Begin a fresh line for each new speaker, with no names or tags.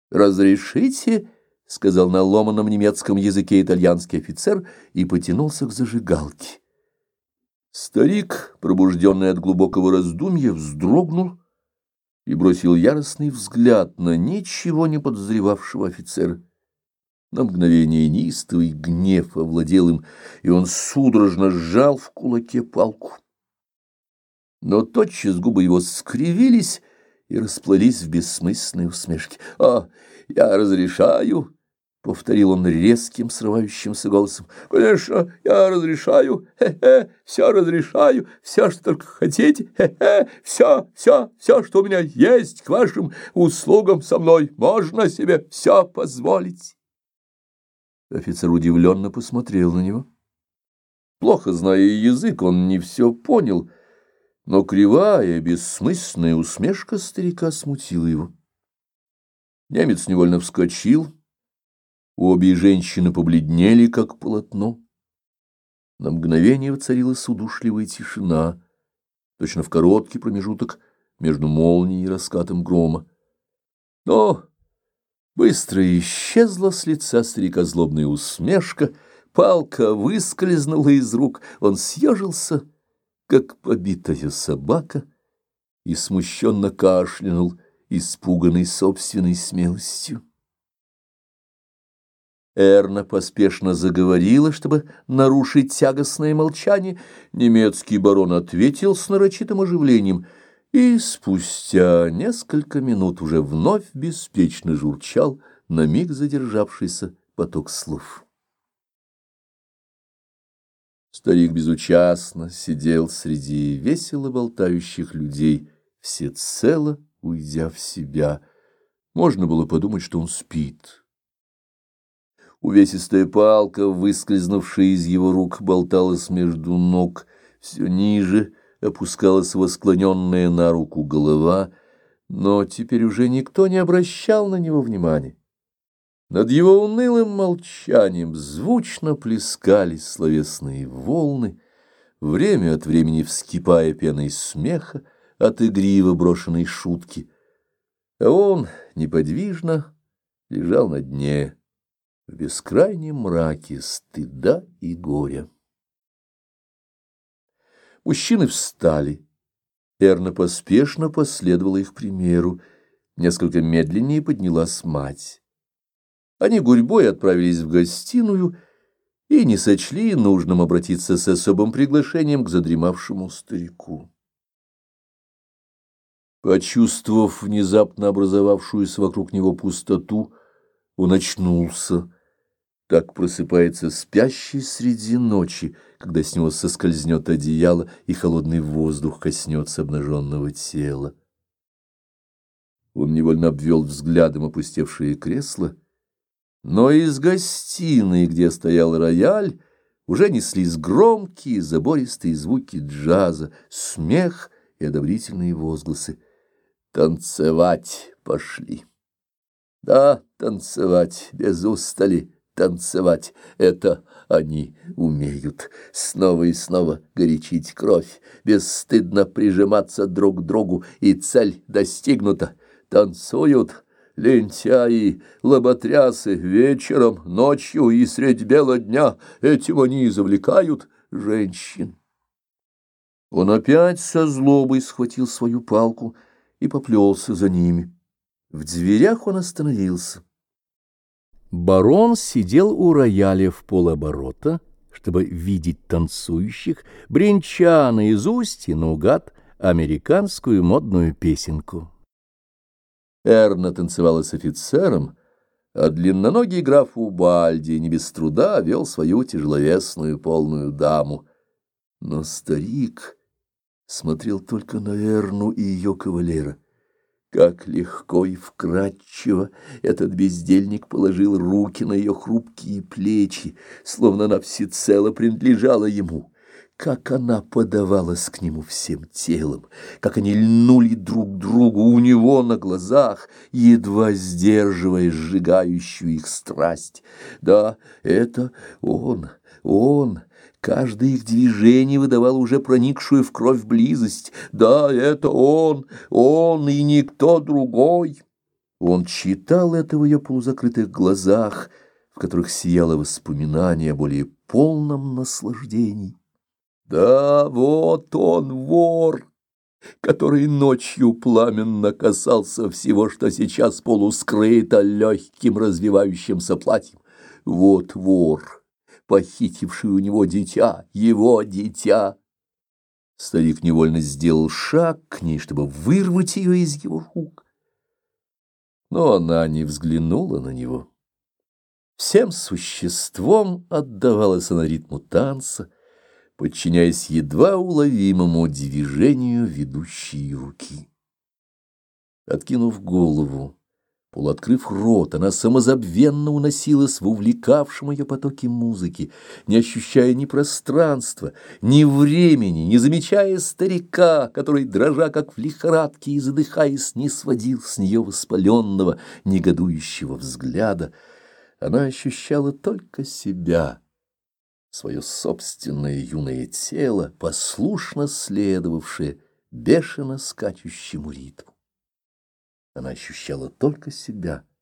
«Разрешите?» — сказал на ломаном немецком языке итальянский офицер и потянулся к зажигалке. Старик, пробужденный от глубокого раздумья, вздрогнул и бросил яростный взгляд на ничего не подозревавшего офицера. На мгновение неистовый гнев овладел им, и он судорожно сжал в кулаке палку. Но тотчас губы его скривились и расплылись в бессмысленной усмешке. Я разрешаю», — повторил он резким, срывающимся голосом. «Конечно, я разрешаю, все разрешаю, все, что только хотите, все, что у меня есть к вашим услугам со мной, можно себе все позволить». Офицер удивленно посмотрел на него. Плохо зная язык, он не все понял, но кривая, бессмысленная усмешка старика смутила его. Немец невольно вскочил. Обе женщины побледнели, как полотно. На мгновение воцарилась удушливая тишина, точно в короткий промежуток между молнией и раскатом грома. Но быстро исчезла с лица старика злобная усмешка, палка выскользнула из рук, он съежился, как побитая собака, и смущенно кашлянул, испуганный собственной смелостью. Эрна поспешно заговорила, чтобы нарушить тягостное молчание. Немецкий барон ответил с нарочитым оживлением, и спустя несколько минут уже вновь беспечно журчал на миг задержавшийся поток слов. Старик безучастно сидел среди весело болтающих людей, всецело уйдя в себя. Можно было подумать, что он спит. Увесистая палка, выскользнувшая из его рук, болталась между ног, все ниже опускалась восклоненная на руку голова, но теперь уже никто не обращал на него внимания. Над его унылым молчанием звучно плескались словесные волны, время от времени вскипая пеной смеха от игриво брошенной шутки, а он неподвижно лежал на дне в бескрайнем мраке стыда и горя. Мужчины встали. Эрна поспешно последовала их примеру. Несколько медленнее поднялась мать. Они гурьбой отправились в гостиную и не сочли нужным обратиться с особым приглашением к задремавшему старику. Почувствовав внезапно образовавшуюся вокруг него пустоту, он очнулся. Так просыпается спящий среди ночи, когда с него соскользнет одеяло и холодный воздух коснется обнаженного тела. Он невольно обвел взглядом опустевшие кресла, но из гостиной, где стоял рояль, уже неслись громкие забористые звуки джаза, смех и одобрительные возгласы. Танцевать пошли. Да, танцевать без устали. Танцевать — это они умеют. Снова и снова горячить кровь, бесстыдно прижиматься друг к другу, и цель достигнута. Танцуют лентяи, лоботрясы вечером, ночью и средь бела дня. Этим они завлекают женщин. Он опять со злобой схватил свою палку и поплелся за ними. В дверях он остановился. Барон сидел у рояля в полоборота, чтобы видеть танцующих, бренча наизусть и наугад американскую модную песенку. Эрна танцевала с офицером, а длинноногий граф Убальди не без труда вел свою тяжеловесную полную даму. Но старик смотрел только на Эрну и ее кавалера. Как легко и вкрадчиво этот бездельник положил руки на ее хрупкие плечи, словно она всецело принадлежала ему. Как она подавалась к нему всем телом, как они льнули друг к другу у него на глазах, едва сдерживая сжигающую их страсть. Да, это он. Каждое их движение выдавало уже проникшую в кровь близость. Да, это он и никто другой. Он читал это в ее полузакрытых глазах, в которых сияло воспоминание о более полном наслаждении. Да, вот он, вор, который ночью пламенно касался всего, что сейчас полускрыто легким развивающимся платьем. Вот вор, похитивший у него дитя, его дитя. Старик невольно сделал шаг к ней, чтобы вырвать ее из его рук. Но она не взглянула на него. Всем существом отдавалась она ритму танца, подчиняясь едва уловимому движению ведущей руки. Откинув голову, полуоткрыв рот, она самозабвенно уносилась в увлекавшем ее потоке музыки, не ощущая ни пространства, ни времени, не замечая старика, который, дрожа как в лихорадке и задыхаясь, не сводил с нее воспаленного, негодующего взгляда. Она ощущала только себя, свое собственное юное тело, послушно следовавшее бешено скачущему ритму. Она ощущала только себя.